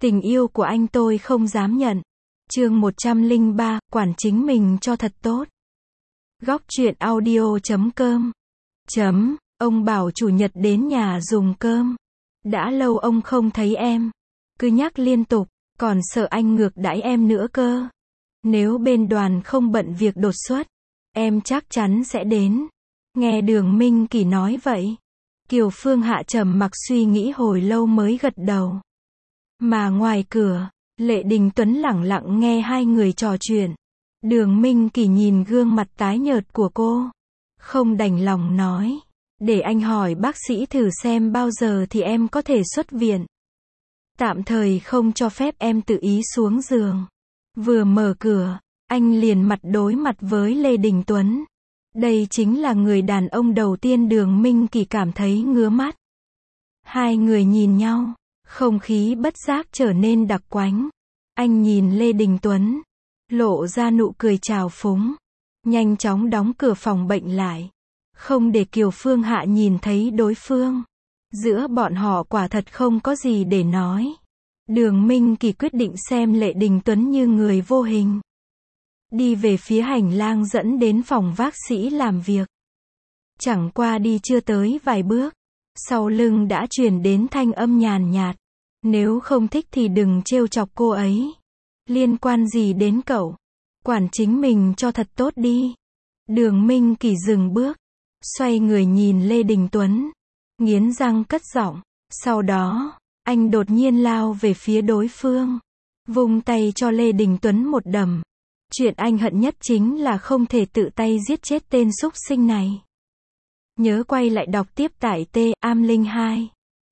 Tình yêu của anh tôi không dám nhận. Chương 103, quản chính mình cho thật tốt. Góc truyện audio.com. Ông bảo chủ nhật đến nhà dùng cơm. Đã lâu ông không thấy em. Cứ nhắc liên tục, còn sợ anh ngược đãi em nữa cơ. Nếu bên đoàn không bận việc đột xuất, em chắc chắn sẽ đến. Nghe Đường Minh Kỳ nói vậy, Kiều Phương Hạ trầm mặc suy nghĩ hồi lâu mới gật đầu. Mà ngoài cửa, Lệ Đình Tuấn lẳng lặng nghe hai người trò chuyện. Đường Minh Kỳ nhìn gương mặt tái nhợt của cô, không đành lòng nói, để anh hỏi bác sĩ thử xem bao giờ thì em có thể xuất viện. Tạm thời không cho phép em tự ý xuống giường. Vừa mở cửa, anh liền mặt đối mặt với Lê Đình Tuấn. Đây chính là người đàn ông đầu tiên Đường Minh Kỳ cảm thấy ngứa mắt. Hai người nhìn nhau, không khí bất giác trở nên đặc quánh. Anh nhìn Lê Đình Tuấn, lộ ra nụ cười trào phúng, nhanh chóng đóng cửa phòng bệnh lại, không để Kiều Phương Hạ nhìn thấy đối phương. Giữa bọn họ quả thật không có gì để nói. Đường Minh Kỳ quyết định xem Lệ Đình Tuấn như người vô hình. Đi về phía hành lang dẫn đến phòng bác sĩ làm việc. Chẳng qua đi chưa tới vài bước, sau lưng đã truyền đến thanh âm nhàn nhạt. Nếu không thích thì đừng trêu chọc cô ấy. Liên quan gì đến cậu? Quản chính mình cho thật tốt đi. Đường Minh Kỳ dừng bước, xoay người nhìn Lê Đình Tuấn, nghiến răng cất giọng. Sau đó, anh đột nhiên lao về phía đối phương, vung tay cho Lê Đình Tuấn một đầm. Chuyện anh hận nhất chính là không thể tự tay giết chết tên súc sinh này. Nhớ quay lại đọc tiếp tại T-Am02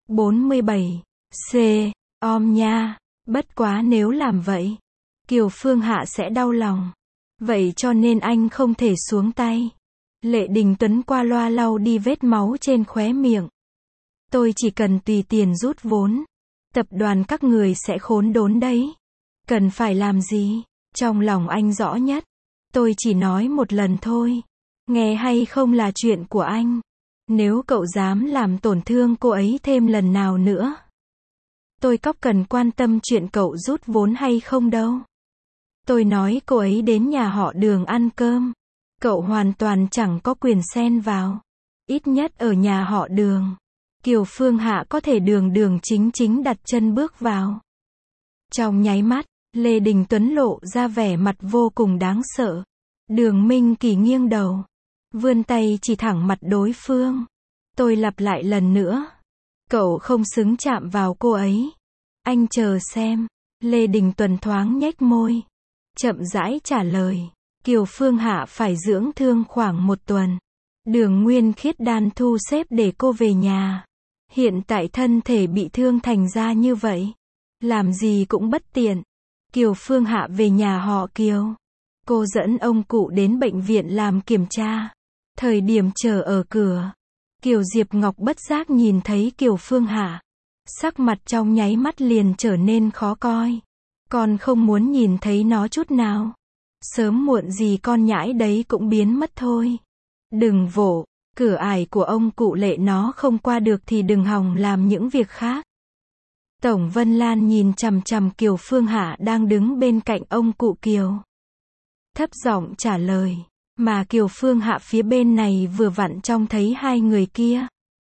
47 C. Om nha. Bất quá nếu làm vậy, Kiều Phương Hạ sẽ đau lòng. Vậy cho nên anh không thể xuống tay. Lệ Đình Tuấn qua loa lau đi vết máu trên khóe miệng. Tôi chỉ cần tùy tiền rút vốn. Tập đoàn các người sẽ khốn đốn đấy. Cần phải làm gì? Trong lòng anh rõ nhất. Tôi chỉ nói một lần thôi. Nghe hay không là chuyện của anh. Nếu cậu dám làm tổn thương cô ấy thêm lần nào nữa, tôi có cần quan tâm chuyện cậu rút vốn hay không đâu. Tôi nói cô ấy đến nhà họ Đường ăn cơm, cậu hoàn toàn chẳng có quyền xen vào. Ít nhất ở nhà họ Đường, Kiều Phương Hạ có thể đường đường chính chính đặt chân bước vào. Trong nháy mắt, Lê Đình Tuấn lộ ra vẻ mặt vô cùng đáng sợ. Đường Minh Kỳ nghiêng đầu, vươn tay chỉ thẳng mặt đối phương. Tôi lặp lại lần nữa. Cậu không xứng chạm vào cô ấy. Anh chờ xem. Lê Đình Tuấn thoáng nhếch môi, chậm rãi trả lời. Kiều Phương Hạ phải dưỡng thương khoảng 1 tuần. Đường Nguyên Khiết đan thu xếp để cô về nhà. Hiện tại thân thể bị thương thành ra như vậy, làm gì cũng bất tiện. Kiều Phương Hạ về nhà họ Kiều. Cô dẫn ông cụ đến bệnh viện làm kiểm tra. Thời điểm chờ ở cửa, Kiều Diệp Ngọc bất giác nhìn thấy Kiều Phương Hạ. Sắc mặt trong nháy mắt liền trở nên khó coi. Con không muốn nhìn thấy nó chút nào. Sớm muộn gì con nhãi đấy cũng biến mất thôi. Đừng vỗ, cửa ải của ông cụ Lệ nó không qua được thì đừng hòng làm những việc khác. Tổng Vân Lan nhìn chằm chằm Kiều Phương Hạ đang đứng bên cạnh ông cụ Kiều. Thấp giọng trả lời, mà Kiều Phương Hạ phía bên này vừa vặn trông thấy hai người kia.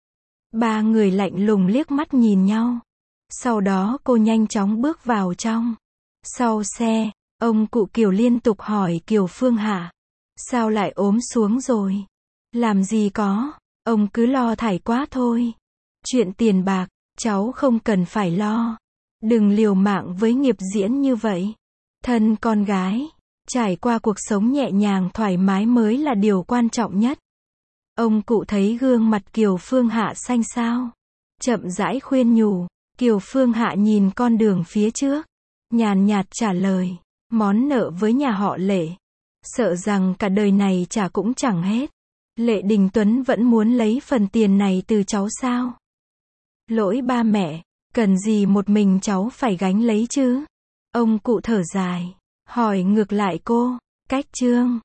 Ba người lạnh lùng liếc mắt nhìn nhau. Sau đó cô nhanh chóng bước vào trong. Sau xe, ông cụ Kiều liên tục hỏi Kiều Phương Hạ. Sao lại ốm xuống rồi? Làm gì có, ông cứ lo thải quá thôi. Chuyện tiền bạc, cháu không cần phải lo. Đừng liều mạng với nghiệp diễn như vậy. Thân con gái, trải qua cuộc sống nhẹ nhàng thoải mái mới là điều quan trọng nhất. Ông cụ thấy gương mặt Kiều Phương Hạ xanh xao, chậm rãi khuyên nhủ. Kiều Phương Hạ nhìn con đường phía trước, nhàn nhạt trả lời, món nợ với nhà họ Lệ, sợ rằng cả đời này trả cũng chẳng hết. Lệ Đình Tuấn vẫn muốn lấy phần tiền này từ cháu sao? Lỗi ba mẹ, cần gì một mình cháu phải gánh lấy chứ? Ông cụ thở dài, hỏi ngược lại cô, cách chương